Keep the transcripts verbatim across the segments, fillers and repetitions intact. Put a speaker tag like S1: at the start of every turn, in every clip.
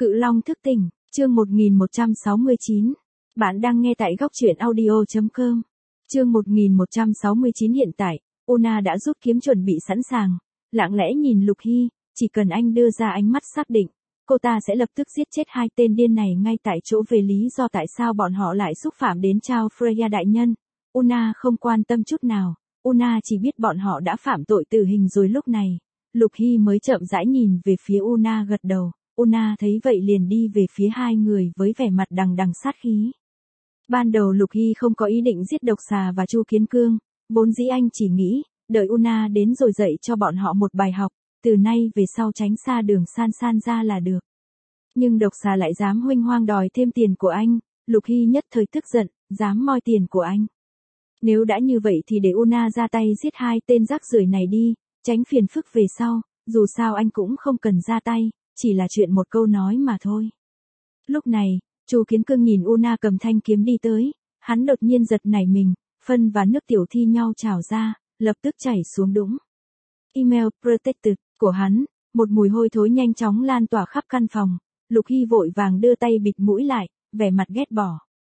S1: Cự Long thức tỉnh, chương một nghìn một trăm sáu mươi chín. Bạn đang nghe tại góc truyện audio chấm com. Chương một nghìn một trăm sáu mươi chín hiện tại, Una đã rút kiếm chuẩn bị sẵn sàng, lặng lẽ nhìn Lục Hy, chỉ cần anh đưa ra ánh mắt xác định, cô ta sẽ lập tức giết chết hai tên điên này ngay tại chỗ. Về lý do tại sao bọn họ lại xúc phạm đến Chao Freya đại nhân, Una không quan tâm chút nào, Una chỉ biết bọn họ đã phạm tội tử hình rồi. Lúc này, Lục Hy mới chậm rãi nhìn về phía Una gật đầu. Una thấy vậy liền đi về phía hai người với vẻ mặt đằng đằng sát khí. Ban đầu Lục Hy không có ý định giết Độc Xà và Chu Kiến Cương, vốn dĩ anh chỉ nghĩ, đợi Una đến rồi dạy cho bọn họ một bài học, từ nay về sau tránh xa đường San San ra là được. Nhưng Độc Xà lại dám huênh hoang đòi thêm tiền của anh, Lục Hy nhất thời tức giận, dám moi tiền của anh. Nếu đã như vậy thì để Una ra tay giết hai tên rác rưởi này đi, tránh phiền phức về sau, dù sao anh cũng không cần ra tay. Chỉ là chuyện một câu nói mà thôi. Lúc này, Chu Kiến Cương nhìn Una cầm thanh kiếm đi tới, hắn đột nhiên giật nảy mình, phân và nước tiểu thi nhau trào ra, lập tức chảy xuống đũng. Email protected của hắn, một mùi hôi thối nhanh chóng lan tỏa khắp căn phòng, Lục Hy vội vàng đưa tay bịt mũi lại, vẻ mặt ghét bỏ.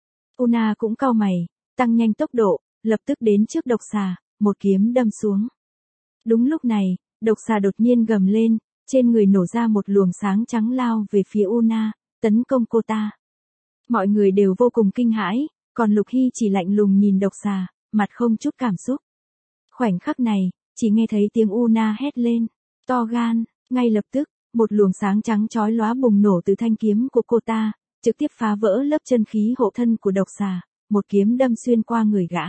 S1: Una cũng cau mày, tăng nhanh tốc độ, lập tức đến trước Độc Xà, một kiếm đâm xuống. Đúng lúc này, Độc Xà đột nhiên gầm lên. Trên người nổ ra một luồng sáng trắng lao về phía Una, tấn công cô ta. Mọi người đều vô cùng kinh hãi, còn Lục Hy chỉ lạnh lùng nhìn Độc Xà, mặt không chút cảm xúc. Khoảnh khắc này, chỉ nghe thấy tiếng Una hét lên, to gan, ngay lập tức, một luồng sáng trắng chói lóa bùng nổ từ thanh kiếm của cô ta, trực tiếp phá vỡ lớp chân khí hộ thân của Độc Xà, một kiếm đâm xuyên qua người gã.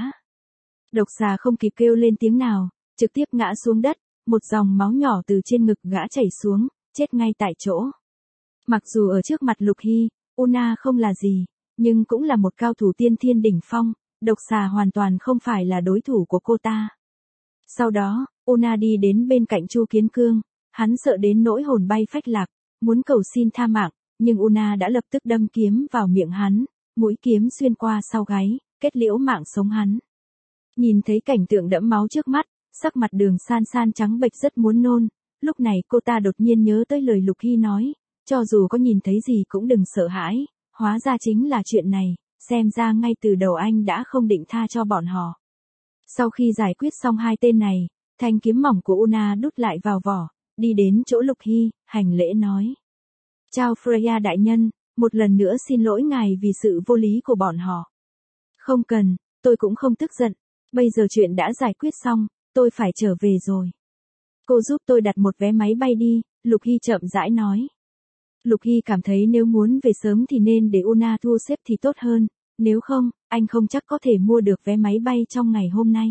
S1: Độc Xà không kịp kêu lên tiếng nào, trực tiếp ngã xuống đất. Một dòng máu nhỏ từ trên ngực gã chảy xuống, chết ngay tại chỗ. Mặc dù ở trước mặt Lục Hy, Una không là gì, nhưng cũng là một cao thủ tiên thiên đỉnh phong, Độc Xà hoàn toàn không phải là đối thủ của cô ta. Sau đó, Una đi đến bên cạnh Chu Kiến Cương, hắn sợ đến nỗi hồn bay phách lạc, muốn cầu xin tha mạng, nhưng Una đã lập tức đâm kiếm vào miệng hắn, mũi kiếm xuyên qua sau gáy, kết liễu mạng sống hắn. Nhìn thấy cảnh tượng đẫm máu trước mắt, sắc mặt Đường San San trắng bệch rất muốn nôn, lúc này cô ta đột nhiên nhớ tới lời Lục Hy nói, cho dù có nhìn thấy gì cũng đừng sợ hãi, hóa ra chính là chuyện này, xem ra ngay từ đầu anh đã không định tha cho bọn họ. Sau khi giải quyết xong hai tên này, thanh kiếm mỏng của Una đút lại vào vỏ, đi đến chỗ Lục Hy, hành lễ nói. Chào Freya đại nhân, một lần nữa xin lỗi ngài vì sự vô lý của bọn họ. Không cần, tôi cũng không tức giận, bây giờ chuyện đã giải quyết xong. Tôi phải trở về rồi. Cô giúp tôi đặt một vé máy bay đi, Lục Hy chậm rãi nói. Lục Hy cảm thấy nếu muốn về sớm thì nên để Una thu xếp thì tốt hơn, nếu không, anh không chắc có thể mua được vé máy bay trong ngày hôm nay.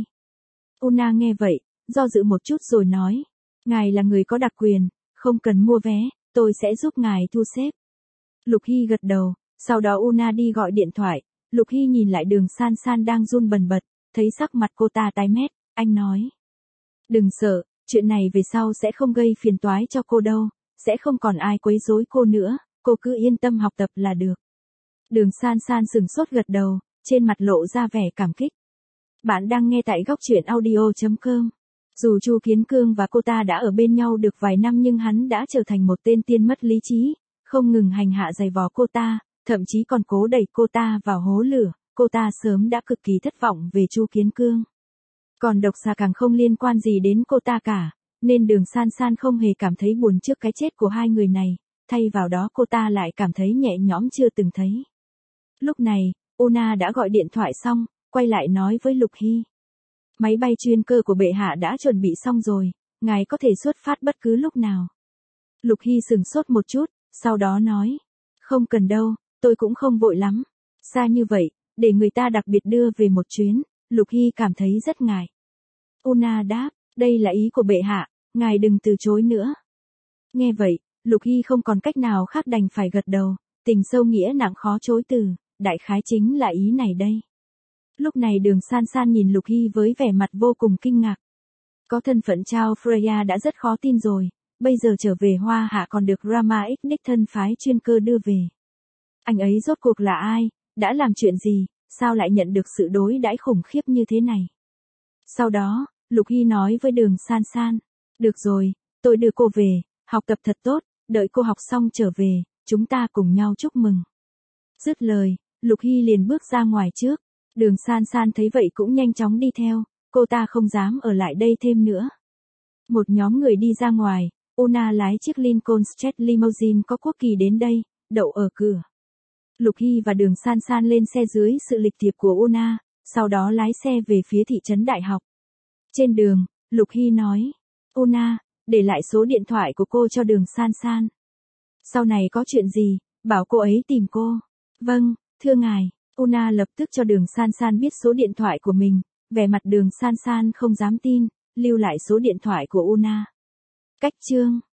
S1: Una nghe vậy, do dự một chút rồi nói, ngài là người có đặc quyền, không cần mua vé, tôi sẽ giúp ngài thu xếp. Lục Hy gật đầu, sau đó Una đi gọi điện thoại, Lục Hy nhìn lại Đường San San đang run bần bật, thấy sắc mặt cô ta tái mét. Anh nói, đừng sợ, chuyện này về sau sẽ không gây phiền toái cho cô đâu, sẽ không còn ai quấy rối cô nữa, cô cứ yên tâm học tập là được. Đường San San sừng sốt gật đầu, trên mặt lộ ra vẻ cảm kích. Bạn đang nghe tại góc truyện audio chấm com. Dù Chu Kiến Cương và cô ta đã ở bên nhau được vài năm nhưng hắn đã trở thành một tên tiên mất lý trí, không ngừng hành hạ giày vò cô ta, thậm chí còn cố đẩy cô ta vào hố lửa, cô ta sớm đã cực kỳ thất vọng về Chu Kiến Cương. Còn Độc Xà càng không liên quan gì đến cô ta cả, nên Đường San San không hề cảm thấy buồn trước cái chết của hai người này, thay vào đó cô ta lại cảm thấy nhẹ nhõm chưa từng thấy. Lúc này, Una đã gọi điện thoại xong, quay lại nói với Lục Hy. Máy bay chuyên cơ của bệ hạ đã chuẩn bị xong rồi, ngài có thể xuất phát bất cứ lúc nào. Lục Hy sừng sốt một chút, sau đó nói, không cần đâu, tôi cũng không vội lắm, xa như vậy, để người ta đặc biệt đưa về một chuyến, Lục Hy cảm thấy rất ngại. Una đáp, đây là ý của bệ hạ, ngài đừng từ chối nữa. Nghe vậy, Lục Hy không còn cách nào khác đành phải gật đầu, tình sâu nghĩa nặng khó chối từ, đại khái chính là ý này đây. Lúc này Đường San San nhìn Lục Hy với vẻ mặt vô cùng kinh ngạc. Có thân phận Chao Freya đã rất khó tin rồi, bây giờ trở về Hoa Hạ còn được Rama X đích thân phái chuyên cơ đưa về. Anh ấy rốt cuộc là ai, đã làm chuyện gì, sao lại nhận được sự đối đãi khủng khiếp như thế này? Sau đó, Lục Hy nói với Đường San San, được rồi, tôi đưa cô về, học tập thật tốt, đợi cô học xong trở về, chúng ta cùng nhau chúc mừng. Dứt lời, Lục Hy liền bước ra ngoài trước. Đường San San thấy vậy cũng nhanh chóng đi theo, cô ta không dám ở lại đây thêm nữa. Một nhóm người đi ra ngoài, Una lái chiếc Lincoln Jet Limousine có quốc kỳ đến đây, đậu ở cửa. Lục Hy và Đường San San lên xe dưới sự lịch thiệp của Una, sau đó lái xe về phía thị trấn đại học. Trên đường, Lục Hy nói, Una, để lại số điện thoại của cô cho Đường San San. Sau này có chuyện gì, bảo cô ấy tìm cô. Vâng, thưa ngài. Una lập tức cho Đường San San biết số điện thoại của mình, vẻ mặt Đường San San không dám tin, lưu lại số điện thoại của Una. Cách chương